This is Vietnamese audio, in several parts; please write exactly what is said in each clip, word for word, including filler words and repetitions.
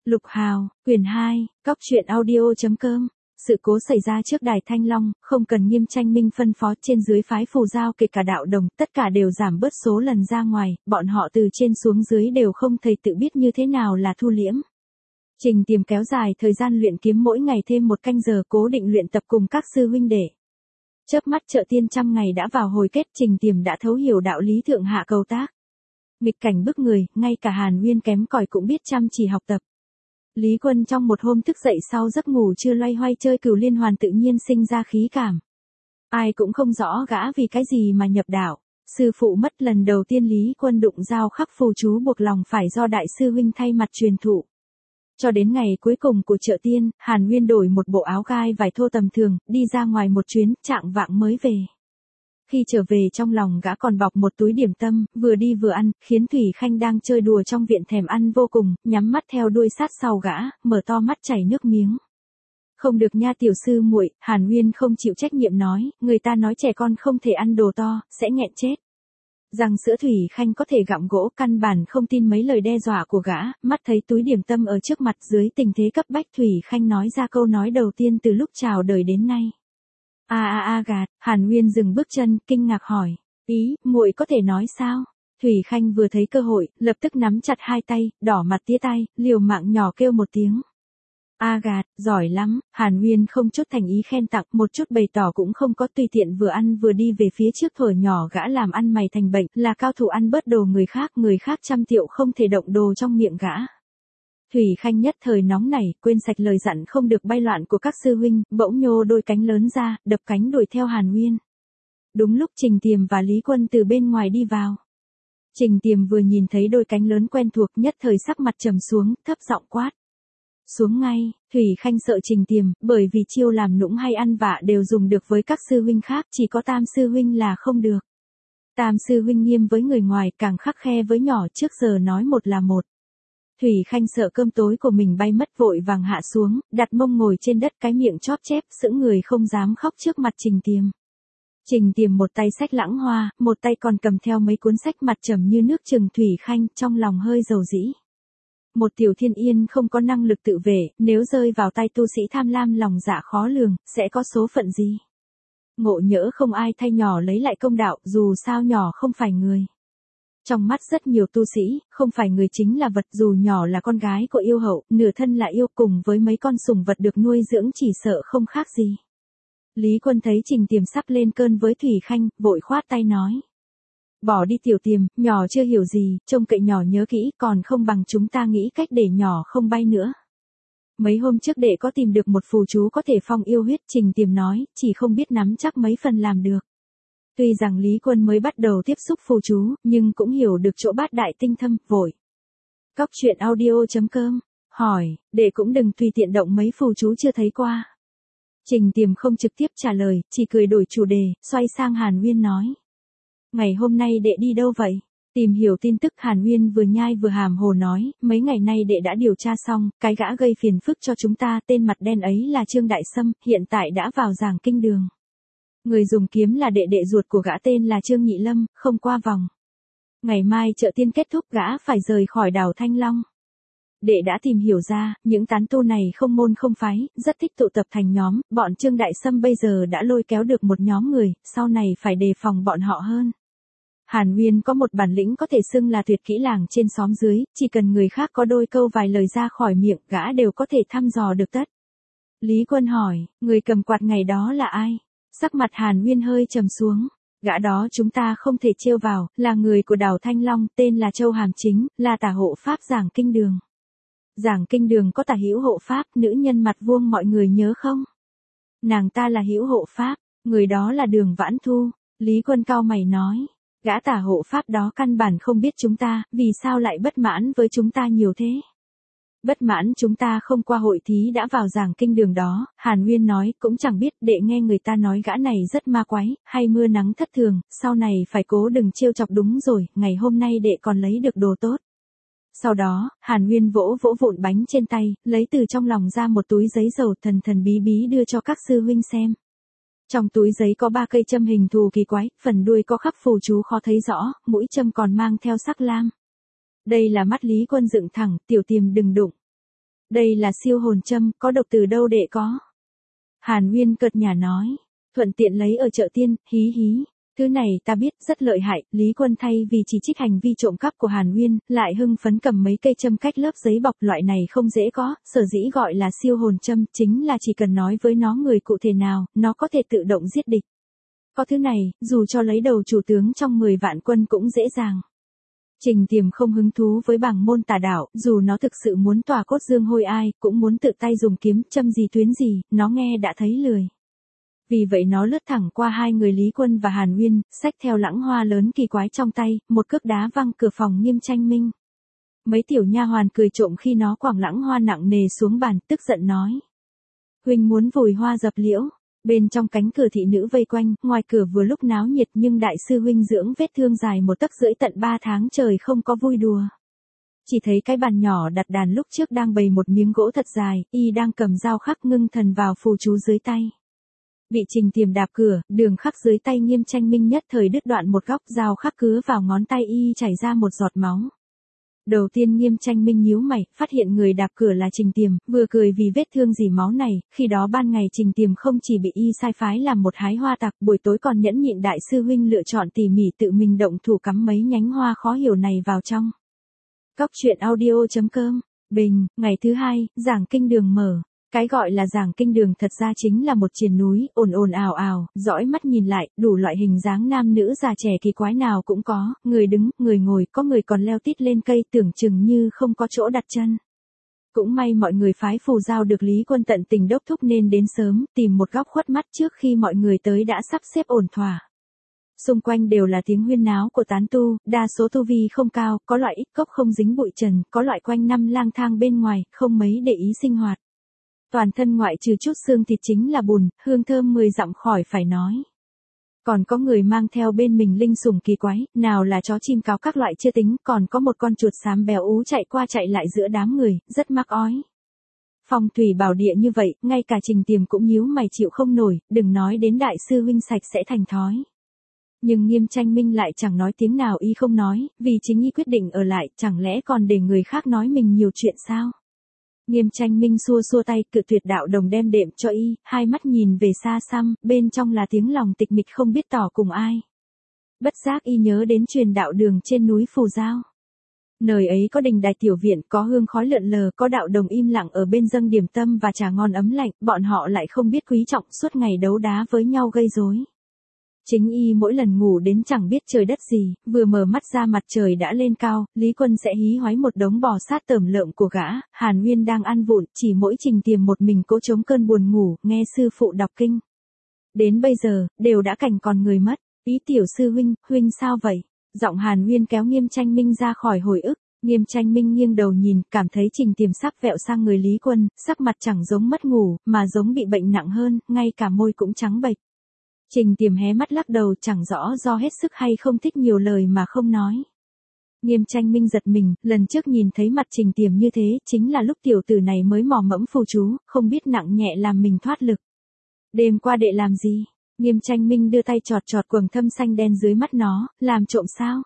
Lục Hào, quyển hai, cóc truyện audio.com. Sự cố xảy ra trước đài Thanh Long, không cần Nghiêm Tranh Minh phân phó, trên dưới phái phù giao kể cả đạo đồng, tất cả đều giảm bớt số lần ra ngoài, bọn họ từ trên xuống dưới đều không thầy tự biết như thế nào là thu liễm. Trình Tiềm kéo dài thời gian luyện kiếm, mỗi ngày thêm một canh giờ cố định luyện tập cùng các sư huynh đệ. Chớp mắt Chợ Tiên trăm ngày đã vào hồi kết, Trình Tiềm đã thấu hiểu đạo lý thượng hạ cầu tác. Nghịch cảnh bức người, ngay cả Hàn Uyên kém cỏi cũng biết chăm chỉ học tập. Lý Quân trong một hôm thức dậy sau giấc ngủ chưa loay hoay chơi cửu liên hoàn tự nhiên sinh ra khí cảm. Ai cũng không rõ gã vì cái gì mà nhập đạo. Sư phụ mất, lần đầu tiên Lý Quân đụng giao khắc phù chú buộc lòng phải do đại sư huynh thay mặt truyền thụ. Cho đến ngày cuối cùng của Chợ Tiên, Hàn Uyên đổi một bộ áo gai vải thô tầm thường, đi ra ngoài một chuyến, trạng vạng mới về. Khi trở về trong lòng gã còn bọc một túi điểm tâm, vừa đi vừa ăn, khiến Thủy Khanh đang chơi đùa trong viện thèm ăn vô cùng, nhắm mắt theo đuôi sát sau gã, mở to mắt chảy nước miếng. Không được nha tiểu sư muội, Hàn Uyên không chịu trách nhiệm nói, người ta nói trẻ con không thể ăn đồ to, sẽ nghẹn chết. Rằng sữa Thủy Khanh có thể gặm gỗ, căn bản không tin mấy lời đe dọa của gã, mắt thấy túi điểm tâm ở trước mặt, dưới tình thế cấp bách Thủy Khanh nói ra câu nói đầu tiên từ lúc chào đời đến nay. A a a gạt, Hàn Uyên dừng bước chân, kinh ngạc hỏi, ý, muội có thể nói sao? Thủy Khanh vừa thấy cơ hội, lập tức nắm chặt hai tay, đỏ mặt tía tay, liều mạng nhỏ kêu một tiếng. A gạt, giỏi lắm, Hàn Uyên không chút thành ý khen tặng, một chút bày tỏ cũng không có, tùy tiện vừa ăn vừa đi về phía trước, thuở nhỏ gã làm ăn mày thành bệnh, là cao thủ ăn bớt đồ người khác, người khác trăm triệu không thể động đồ trong miệng gã. Thủy Khanh nhất thời nóng nảy, quên sạch lời dặn không được bay loạn của các sư huynh, bỗng nhô đôi cánh lớn ra, đập cánh đuổi theo Hàn Uyên. Đúng lúc Trình Tiềm và Lý Quân từ bên ngoài đi vào. Trình Tiềm vừa nhìn thấy đôi cánh lớn quen thuộc, nhất thời sắc mặt trầm xuống, thấp giọng quát. Xuống ngay. Thủy Khanh sợ Trình Tiềm, bởi vì chiêu làm nũng hay ăn vạ đều dùng được với các sư huynh khác, chỉ có Tam sư huynh là không được. Tam sư huynh nghiêm với người ngoài, càng khắc khe với nhỏ, trước giờ nói một là một. Thủy Khanh sợ cơm tối của mình bay mất, vội vàng hạ xuống, đặt mông ngồi trên đất, cái miệng chóp chép, sững người không dám khóc trước mặt Trình Tiềm. Trình Tiềm một tay xách lãng hoa, một tay còn cầm theo mấy cuốn sách, mặt trầm như nước chừng Thủy Khanh, trong lòng hơi dầu dĩ. Một tiểu thiên yên không có năng lực tự vệ, nếu rơi vào tay tu sĩ tham lam lòng dạ khó lường, sẽ có số phận gì? Ngộ nhỡ không ai thay nhỏ lấy lại công đạo, dù sao nhỏ không phải người. Trong mắt rất nhiều tu sĩ, không phải người chính là vật, dù nhỏ là con gái của yêu hậu, nửa thân là yêu, cùng với mấy con sủng vật được nuôi dưỡng chỉ sợ không khác gì. Lý Quân thấy Trình Tiềm sắp lên cơn với Thủy Khanh, vội khoát tay nói. Bỏ đi tiểu Tiềm, nhỏ chưa hiểu gì, trông cậy nhỏ nhớ kỹ, còn không bằng chúng ta nghĩ cách để nhỏ không bay nữa. Mấy hôm trước đệ có tìm được một phù chú có thể phong yêu huyết, Trình Tiềm nói, chỉ không biết nắm chắc mấy phần làm được. Tuy rằng Lý Quân mới bắt đầu tiếp xúc phù chú, nhưng cũng hiểu được chỗ bát đại tinh thâm, vội. Cóc truyện audio.com, hỏi, đệ cũng đừng tùy tiện động mấy phù chú chưa thấy qua. Trình Tiềm không trực tiếp trả lời, chỉ cười đổi chủ đề, xoay sang Hàn Uyên nói. Ngày hôm nay đệ đi đâu vậy? Tìm hiểu tin tức. Hàn Uyên vừa nhai vừa hàm hồ nói, mấy ngày nay đệ đã điều tra xong, cái gã gây phiền phức cho chúng ta, tên mặt đen ấy là Trương Đại Sâm, hiện tại đã vào Giảng Kinh Đường. Người dùng kiếm là đệ đệ ruột của gã tên là Trương Nhị Lâm, không qua vòng. Ngày mai Chợ Tiên kết thúc, gã phải rời khỏi đảo Thanh Long. Đệ đã tìm hiểu ra, những tán tu này không môn không phái, rất thích tụ tập thành nhóm, bọn Trương Đại Sâm bây giờ đã lôi kéo được một nhóm người, sau này phải đề phòng bọn họ hơn. Hàn Uyên có một bản lĩnh có thể xưng là tuyệt kỹ làng trên xóm dưới, chỉ cần người khác có đôi câu vài lời ra khỏi miệng, gã đều có thể thăm dò được tất. Lý Quân hỏi, người cầm quạt ngày đó là ai? Sắc mặt Hàn Uyên hơi trầm xuống. Gã đó chúng ta không thể trêu vào, là người của đảo Thanh Long, tên là Châu Hàm Chính, là tả hộ pháp Giảng Kinh Đường. Giảng Kinh Đường có tả hữu hộ pháp, nữ nhân mặt vuông mọi người nhớ không? Nàng ta là hữu hộ pháp, người đó là Đường Vãn Thu. Lý Quân cau mày nói, gã tả hộ pháp đó căn bản không biết chúng ta, vì sao lại bất mãn với chúng ta nhiều thế? Bất mãn chúng ta không qua hội thí đã vào Giảng Kinh Đường đó, Hàn Uyên nói, cũng chẳng biết, đệ nghe người ta nói gã này rất ma quái, hay mưa nắng thất thường, sau này phải cố đừng trêu chọc. Đúng rồi, ngày hôm nay đệ còn lấy được đồ tốt. Sau đó, Hàn Uyên vỗ vỗ vụn bánh trên tay, lấy từ trong lòng ra một túi giấy dầu, thần thần bí bí đưa cho các sư huynh xem. Trong túi giấy có ba cây châm hình thù kỳ quái, phần đuôi có khắc phù chú khó thấy rõ, mũi châm còn mang theo sắc lam. Đây là mắt Lý Quân dựng thẳng, tiểu Tiềm đừng đụng. Đây là siêu hồn châm, có độc từ đâu đệ có? Hàn Uyên cợt nhả nói. Thuận tiện lấy ở chợ tiên, hí hí. Thứ này ta biết rất lợi hại, Lý Quân thay vì chỉ trích hành vi trộm cắp của Hàn Uyên, lại hưng phấn cầm mấy cây châm cách lớp giấy bọc, loại này không dễ có, sở dĩ gọi là siêu hồn châm, chính là chỉ cần nói với nó người cụ thể nào, nó có thể tự động giết địch. Có thứ này, dù cho lấy đầu chủ tướng trong mười vạn quân cũng dễ dàng. Trình Tiềm không hứng thú với bảng môn tà đạo, dù nó thực sự muốn tỏa cốt dương hôi ai, cũng muốn tự tay dùng kiếm châm gì tuyến gì, nó nghe đã thấy lười. Vì vậy nó lướt thẳng qua hai người Lý Quân và Hàn Uyên, xách theo lãng hoa lớn kỳ quái trong tay, một cước đá văng cửa phòng Nghiêm Tranh Minh. Mấy tiểu nha hoàn cười trộm khi nó quẳng lãng hoa nặng nề xuống bàn, tức giận nói. Huynh muốn vùi hoa dập liễu. Bên trong cánh cửa thị nữ vây quanh, ngoài cửa vừa lúc náo nhiệt nhưng đại sư huynh dưỡng vết thương dài một tấc rưỡi tận ba tháng trời không có vui đùa. Chỉ thấy cái bàn nhỏ đặt đàn lúc trước đang bày một miếng gỗ thật dài, y đang cầm dao khắc ngưng thần vào phù chú dưới tay. Bị Trình Tiềm đạp cửa, đường khắc dưới tay Nghiêm Tranh Minh nhất thời đứt đoạn một góc, dao khắc cứa vào ngón tay y chảy ra một giọt máu. Đầu tiên Nghiêm Tranh Minh nhíu mày, phát hiện người đạp cửa là Trình Tiềm, vừa cười vì vết thương dỉ máu này, khi đó ban ngày Trình Tiềm không chỉ bị y sai phái làm một hái hoa tặc, buổi tối còn nhẫn nhịn đại sư huynh lựa chọn tỉ mỉ tự mình động thủ cắm mấy nhánh hoa khó hiểu này vào trong. Cóc truyện audio chấm com, Bình, ngày thứ hai, giảng kinh đường mở. Cái gọi là giảng kinh đường thật ra chính là một triền núi, ồn ồn ào ào, dõi mắt nhìn lại, đủ loại hình dáng nam nữ già trẻ kỳ quái nào cũng có, người đứng, người ngồi, có người còn leo tít lên cây tưởng chừng như không có chỗ đặt chân. Cũng may mọi người phái phù giao được Lý Quân tận tình đốc thúc nên đến sớm, tìm một góc khuất mắt trước khi mọi người tới đã sắp xếp ổn thỏa. Xung quanh đều là tiếng huyên náo của tán tu, đa số tu vi không cao, có loại ít cốc không dính bụi trần, có loại quanh năm lang thang bên ngoài, không mấy để ý sinh hoạt. Toàn thân ngoại trừ chút xương thịt chính là bùn, hương thơm mười dặm khỏi phải nói. Còn có người mang theo bên mình linh sủng kỳ quái, nào là chó chim cáo các loại chưa tính, còn có một con chuột xám béo ú chạy qua chạy lại giữa đám người, rất mắc ói. Phong thủy bảo địa như vậy, ngay cả Trình Tiềm cũng nhíu mày chịu không nổi, đừng nói đến đại sư huynh sạch sẽ thành thói. Nhưng Nghiêm Tranh Minh lại chẳng nói tiếng nào, y không nói, vì chính y quyết định ở lại, chẳng lẽ còn để người khác nói mình nhiều chuyện sao? Nghiêm Tranh Minh xua xua tay, cự tuyệt đạo đồng đem đệm cho y, hai mắt nhìn về xa xăm, bên trong là tiếng lòng tịch mịch không biết tỏ cùng ai. Bất giác y nhớ đến truyền đạo đường trên núi Phù Giao. Nơi ấy có đình đài tiểu viện, có hương khói lượn lờ, có đạo đồng im lặng ở bên dâng điểm tâm và trà ngon ấm lạnh, bọn họ lại không biết quý trọng, suốt ngày đấu đá với nhau gây rối. Chính y mỗi lần ngủ đến chẳng biết trời đất gì, vừa mở mắt ra mặt trời đã lên cao, Lý Quân sẽ hí hoáy một đống bò sát tởm lợm của gã, Hàn Uyên đang ăn vụn, chỉ mỗi Trình Tiềm một mình cố chống cơn buồn ngủ, nghe sư phụ đọc kinh. Đến bây giờ, đều đã cảnh còn người mất, ý tiểu sư huynh, huynh sao vậy? Giọng Hàn Uyên kéo Nghiêm Tranh Minh ra khỏi hồi ức, Nghiêm Tranh Minh nghiêng đầu nhìn, cảm thấy Trình Tiềm sắc vẹo sang người Lý Quân, sắc mặt chẳng giống mất ngủ, mà giống bị bệnh nặng hơn, ngay cả môi cũng trắng bệch. Trình Tiềm hé mắt lắc đầu, chẳng rõ do hết sức hay không thích nhiều lời mà không nói. Nghiêm Tranh Minh giật mình, lần trước nhìn thấy mặt Trình Tiềm như thế, chính là lúc tiểu tử này mới mò mẫm phù chú, không biết nặng nhẹ làm mình thoát lực. Đêm qua đệ làm gì? Nghiêm Tranh Minh đưa tay chọt chọt quầng thâm xanh đen dưới mắt nó, làm trộm sao?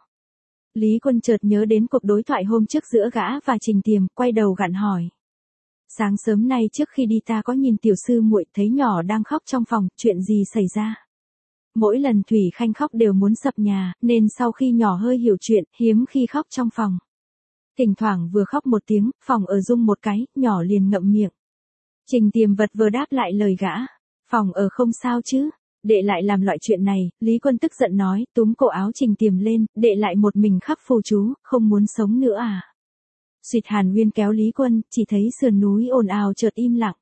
Lý Quân chợt nhớ đến cuộc đối thoại hôm trước giữa gã và Trình Tiềm, quay đầu gặn hỏi. Sáng sớm nay trước khi đi ta có nhìn tiểu sư muội, thấy nhỏ đang khóc trong phòng, chuyện gì xảy ra? Mỗi lần Thủy Khanh khóc đều muốn sập nhà, nên sau khi nhỏ hơi hiểu chuyện, hiếm khi khóc trong phòng. Thỉnh thoảng vừa khóc một tiếng, phòng ở rung một cái, nhỏ liền ngậm miệng. Trình Tiềm vật vừa đáp lại lời gã. Phòng ở không sao chứ? Đệ lại làm loại chuyện này, Lý Quân tức giận nói, túm cổ áo Trình Tiềm lên, đệ lại một mình khắc phù chú, không muốn sống nữa à? Xuyệt Hàn Uyên kéo Lý Quân, chỉ thấy sườn núi ồn ào chợt im lặng.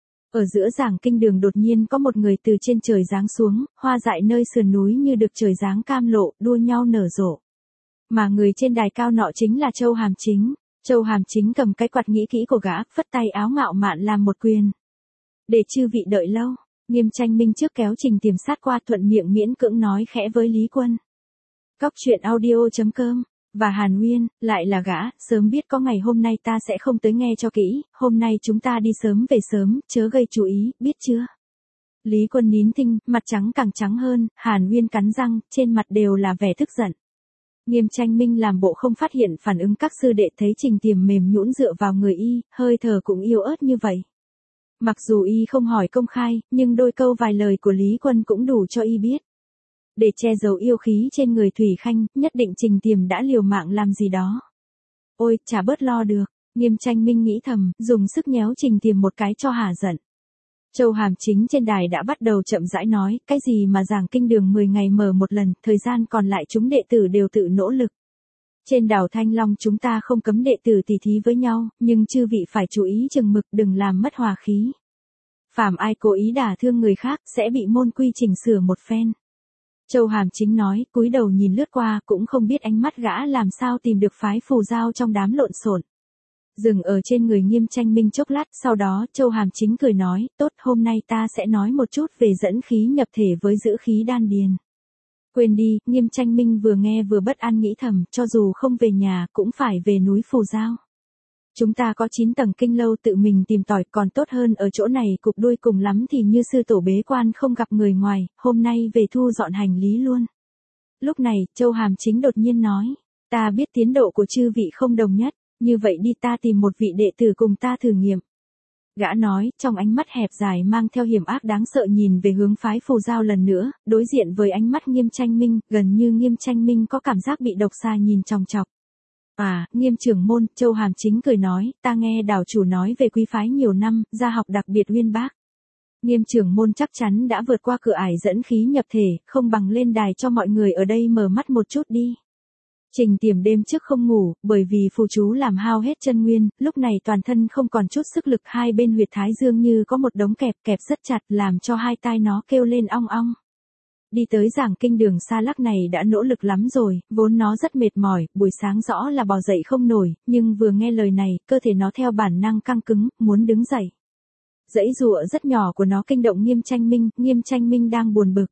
Ở giữa giảng kinh đường đột nhiên có một người từ trên trời giáng xuống, hoa dại nơi sườn núi như được trời giáng cam lộ, đua nhau nở rộ. Mà người trên đài cao nọ chính là Châu Hàm Chính. Châu Hàm Chính cầm cái quạt nghĩ kỹ của gã, phất tay áo ngạo mạn làm một quyền. Để chư vị đợi lâu, Nghiêm Tranh Minh trước kéo Trình Tiềm sát qua, thuận miệng miễn cưỡng nói khẽ với Lý Quân. Cóc truyện audio chấm com. Và Hàn Uyên, lại là gã, sớm biết có ngày hôm nay ta sẽ không tới, nghe cho kỹ, hôm nay chúng ta đi sớm về sớm, chớ gây chú ý, biết chưa? Lý Quân nín thinh, mặt trắng càng trắng hơn, Hàn Uyên cắn răng, trên mặt đều là vẻ tức giận. Nghiêm Tranh Minh làm bộ không phát hiện phản ứng các sư đệ, thấy Trình Tiềm mềm nhũn dựa vào người y, hơi thở cũng yếu ớt như vậy. Mặc dù y không hỏi công khai, nhưng đôi câu vài lời của Lý Quân cũng đủ cho y biết. Để che giấu yêu khí trên người Thủy Khanh, nhất định Trình Tiềm đã liều mạng làm gì đó. Ôi, chả bớt lo được, Nghiêm Tranh Minh nghĩ thầm, dùng sức nhéo Trình Tiềm một cái cho hả giận. Châu Hàm Chính trên đài đã bắt đầu chậm rãi nói, cái gì mà giảng kinh đường mười ngày mở một lần, thời gian còn lại chúng đệ tử đều tự nỗ lực. Trên đảo Thanh Long chúng ta không cấm đệ tử tỉ thí với nhau, nhưng chư vị phải chú ý chừng mực, đừng làm mất hòa khí. Phàm ai cố ý đả thương người khác, sẽ bị môn quy chỉnh sửa một phen. Châu Hàm Chính nói, cúi đầu nhìn lướt qua, cũng không biết ánh mắt gã làm sao tìm được phái phù giao trong đám lộn xộn. Dừng ở trên người Nghiêm Tranh Minh chốc lát, sau đó Châu Hàm Chính cười nói, tốt, hôm nay ta sẽ nói một chút về dẫn khí nhập thể với giữ khí đan điền. Quên đi, Nghiêm Tranh Minh vừa nghe vừa bất an nghĩ thầm, cho dù không về nhà, cũng phải về núi phù giao. Chúng ta có chín tầng kinh lâu tự mình tìm tòi, còn tốt hơn ở chỗ này cục đuôi cùng lắm thì như sư tổ bế quan không gặp người ngoài, hôm nay về thu dọn hành lý luôn. Lúc này, Châu Hàm Chính đột nhiên nói, ta biết tiến độ của chư vị không đồng nhất, như vậy đi ta tìm một vị đệ tử cùng ta thử nghiệm. Gã nói, trong ánh mắt hẹp dài mang theo hiểm ác đáng sợ nhìn về hướng phái phù giao lần nữa, đối diện với ánh mắt Nghiêm Tranh Minh, gần như Nghiêm Tranh Minh có cảm giác bị độc xà nhìn chòng chọc. À, Nghiêm trưởng môn, Châu Hàm Chính cười nói, ta nghe đảo chủ nói về quý phái nhiều năm, gia học đặc biệt uyên bác. Nghiêm trưởng môn chắc chắn đã vượt qua cửa ải dẫn khí nhập thể, không bằng lên đài cho mọi người ở đây mở mắt một chút đi. Trình Tiềm đêm trước không ngủ, bởi vì phù chú làm hao hết chân nguyên, lúc này toàn thân không còn chút sức lực, hai bên huyệt thái dương như có một đống kẹp, kẹp rất chặt làm cho hai tai nó kêu lên ong ong. Đi tới giảng kinh đường xa lắc này đã nỗ lực lắm rồi, vốn nó rất mệt mỏi, buổi sáng rõ là bò dậy không nổi, nhưng vừa nghe lời này, cơ thể nó theo bản năng căng cứng, muốn đứng dậy. Dãy dụa rất nhỏ của nó kinh động Nghiêm Tranh Minh, Nghiêm Tranh Minh đang buồn bực.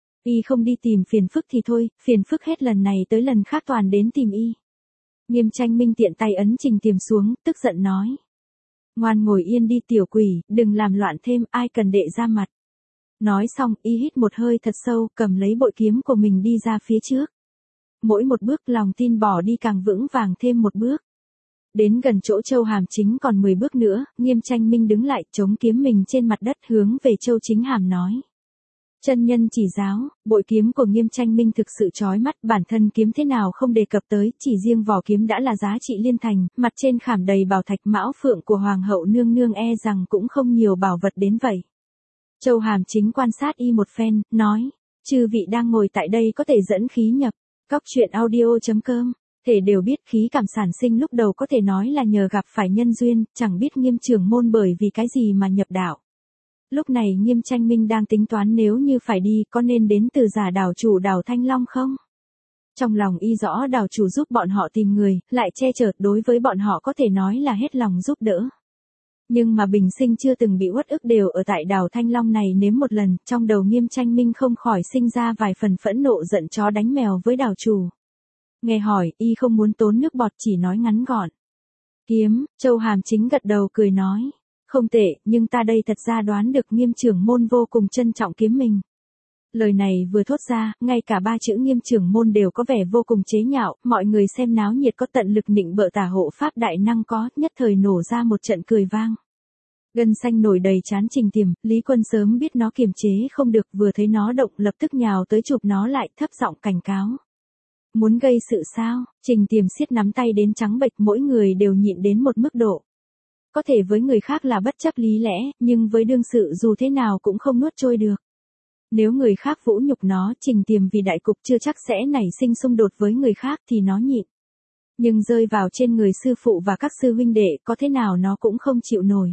Y không đi tìm phiền phức thì thôi, phiền phức hết lần này tới lần khác toàn đến tìm y. Nghiêm Tranh Minh tiện tay ấn Trình Tiềm xuống, tức giận nói. Ngoan ngồi yên đi tiểu quỷ, đừng làm loạn thêm, ai cần đệ ra mặt. Nói xong, y hít một hơi thật sâu, cầm lấy bội kiếm của mình đi ra phía trước. Mỗi một bước lòng tin bỏ đi càng vững vàng thêm một bước. Đến gần chỗ Châu Hàm Chính còn mười bước nữa, Nghiêm Tranh Minh đứng lại, chống kiếm mình trên mặt đất hướng về Châu Chính Hàm nói. Chân nhân chỉ giáo, bội kiếm của Nghiêm Tranh Minh thực sự chói mắt, bản thân kiếm thế nào không đề cập tới, chỉ riêng vỏ kiếm đã là giá trị liên thành, mặt trên khảm đầy bảo thạch mão phượng của Hoàng hậu nương nương e rằng cũng không nhiều bảo vật đến vậy. Châu Hàm Chính quan sát y một phen, nói, chư vị đang ngồi tại đây có thể dẫn khí nhập, cóc truyện audio chấm com, thể đều biết khí cảm sản sinh lúc đầu có thể nói là nhờ gặp phải nhân duyên, chẳng biết Nghiêm trưởng môn bởi vì cái gì mà nhập đạo. Lúc này Nghiêm Tranh Minh đang tính toán nếu như phải đi có nên đến từ giả đảo chủ đảo Thanh Long không? Trong lòng y rõ đảo chủ giúp bọn họ tìm người, lại che chở, đối với bọn họ có thể nói là hết lòng giúp đỡ. Nhưng mà bình sinh chưa từng bị uất ức đều ở tại đảo Thanh Long này nếm một lần, trong đầu Nghiêm Tranh Minh không khỏi sinh ra vài phần phẫn nộ giận chó đánh mèo với đảo chủ. Nghe hỏi, y không muốn tốn nước bọt chỉ nói ngắn gọn. Kiếm, Châu Hàm Chính gật đầu cười nói. Không tệ, nhưng ta đây thật ra đoán được Nghiêm trưởng môn vô cùng trân trọng kiếm mình. Lời này vừa thốt ra, ngay cả ba chữ Nghiêm trưởng môn đều có vẻ vô cùng chế nhạo, mọi người xem náo nhiệt có tận lực nịnh bợ tả hộ pháp đại năng có, nhất thời nổ ra một trận cười vang. Gân xanh nổi đầy trán Trình Tiềm, Lý Quân sớm biết nó kiềm chế không được, vừa thấy nó động lập tức nhào tới chụp nó lại, thấp giọng cảnh cáo. Muốn gây sự sao? Trình Tiềm siết nắm tay đến trắng bệch, mỗi người đều nhịn đến một mức độ. Có thể với người khác là bất chấp lý lẽ, nhưng với đương sự dù thế nào cũng không nuốt trôi được. Nếu người khác vũ nhục nó, Trình Tiềm vì đại cục chưa chắc sẽ nảy sinh xung đột với người khác thì nó nhịn. Nhưng rơi vào trên người sư phụ và các sư huynh đệ, có thế nào nó cũng không chịu nổi.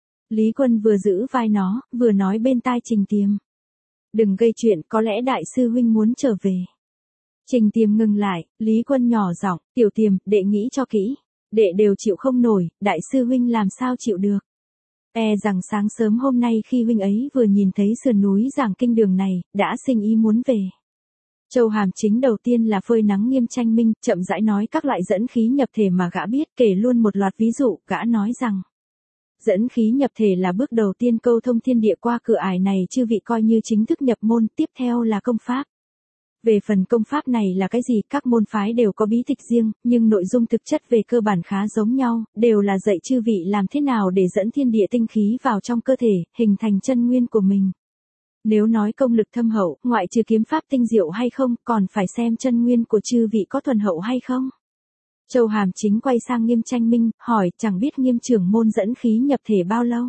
Lý Quân vừa giữ vai nó, vừa nói bên tai Trình Tiềm. Đừng gây chuyện, có lẽ đại sư huynh muốn trở về. Trình Tiềm ngừng lại, Lý Quân nhỏ giọng, tiểu Tiềm, đệ nghĩ cho kỹ. Đệ đều chịu không nổi, đại sư huynh làm sao chịu được. E rằng sáng sớm hôm nay khi huynh ấy vừa nhìn thấy sườn núi giảng kinh đường này, đã sinh ý muốn về. Châu Hàm Chính đầu tiên là phơi nắng Nghiêm Tranh Minh, chậm rãi nói các loại dẫn khí nhập thể mà gã biết, kể luôn một loạt ví dụ, gã nói rằng. Dẫn khí nhập thể là bước đầu tiên câu thông thiên địa qua cửa ải này chư vị coi như chính thức nhập môn, tiếp theo là công pháp. Về phần công pháp này là cái gì, các môn phái đều có bí tịch riêng, nhưng nội dung thực chất về cơ bản khá giống nhau, đều là dạy chư vị làm thế nào để dẫn thiên địa tinh khí vào trong cơ thể, hình thành chân nguyên của mình. Nếu nói công lực thâm hậu, ngoại trừ kiếm pháp tinh diệu hay không, còn phải xem chân nguyên của chư vị có thuần hậu hay không. Châu Hàm Chính quay sang Nghiêm Tranh Minh, hỏi, chẳng biết Nghiêm trưởng môn dẫn khí nhập thể bao lâu?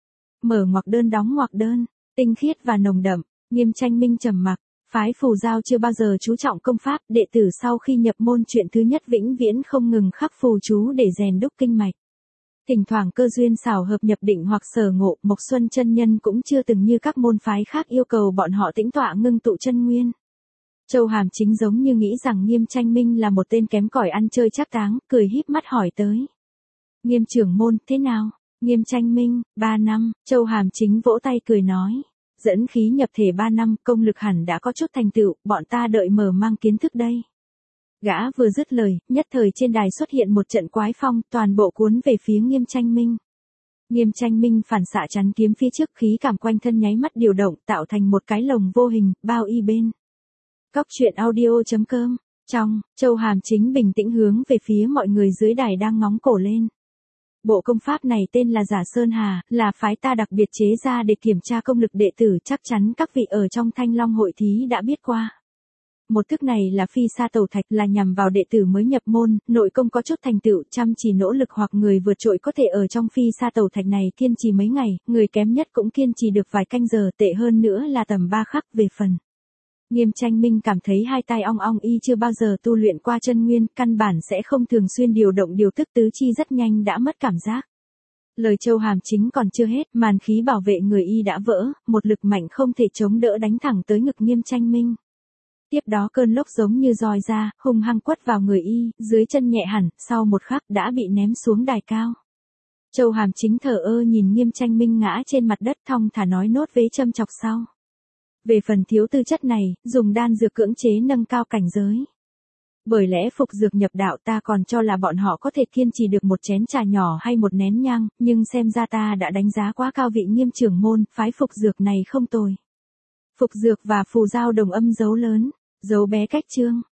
Mở ngoặc đơn đóng ngoặc đơn, tinh khiết và nồng đậm. Nghiêm Tranh Minh trầm mặc, phái Phù Giao chưa bao giờ chú trọng công pháp, đệ tử sau khi nhập môn chuyện thứ nhất vĩnh viễn không ngừng khắc phù chú để rèn đúc kinh mạch. Thỉnh thoảng cơ duyên xảo hợp nhập định hoặc sở ngộ, Mộc Xuân chân nhân cũng chưa từng như các môn phái khác yêu cầu bọn họ tĩnh tọa ngưng tụ chân nguyên. Châu Hàm Chính giống như nghĩ rằng Nghiêm Tranh Minh là một tên kém cỏi ăn chơi trác táng, cười híp mắt hỏi tới. Nghiêm trưởng môn, thế nào? Nghiêm Tranh Minh, ba năm, Châu Hàm Chính vỗ tay cười nói. Dẫn khí nhập thể ba năm, công lực hẳn đã có chút thành tựu, bọn ta đợi mở mang kiến thức đây. Gã vừa dứt lời, nhất thời trên đài xuất hiện một trận quái phong, toàn bộ cuốn về phía Nghiêm Tranh Minh. Nghiêm Tranh Minh phản xạ chắn kiếm phía trước, khí cảm quanh thân nháy mắt điều động, tạo thành một cái lồng vô hình, bao y bên. Cóc truyện audio chấm com. Trong, Châu Hàm Chính bình tĩnh hướng về phía mọi người dưới đài đang ngóng cổ lên. Bộ công pháp này tên là Giả Sơn Hà, là phái ta đặc biệt chế ra để kiểm tra công lực đệ tử, chắc chắn các vị ở trong Thanh Long hội thí đã biết qua. Một thức này là phi sa tẩu thạch, là nhằm vào đệ tử mới nhập môn, nội công có chút thành tựu, chăm chỉ nỗ lực hoặc người vượt trội có thể ở trong phi sa tẩu thạch này kiên trì mấy ngày, người kém nhất cũng kiên trì được vài canh giờ, tệ hơn nữa là tầm ba khắc. Về phần Nghiêm Tranh Minh cảm thấy hai tai ong ong, y chưa bao giờ tu luyện qua chân nguyên, căn bản sẽ không thường xuyên điều động điều tức tứ chi, rất nhanh đã mất cảm giác. Lời Châu Hàm Chính còn chưa hết, màn khí bảo vệ người y đã vỡ, một lực mạnh không thể chống đỡ đánh thẳng tới ngực Nghiêm Tranh Minh. Tiếp đó cơn lốc giống như roi ra, hung hăng quất vào người y, dưới chân nhẹ hẳn, sau một khắc đã bị ném xuống đài cao. Châu Hàm Chính thờ ơ nhìn Nghiêm Tranh Minh ngã trên mặt đất, thong thả nói nốt vế châm chọc sau. Về phần thiếu tư chất này, dùng đan dược cưỡng chế nâng cao cảnh giới. Bởi lẽ phục dược nhập đạo, ta còn cho là bọn họ có thể kiên trì được một chén trà nhỏ hay một nén nhang, nhưng xem ra ta đã đánh giá quá cao vị Nghiêm trưởng môn, phái phục dược này không tồi. Phục dược và Phù Giao đồng âm dấu lớn, dấu bé cách chương.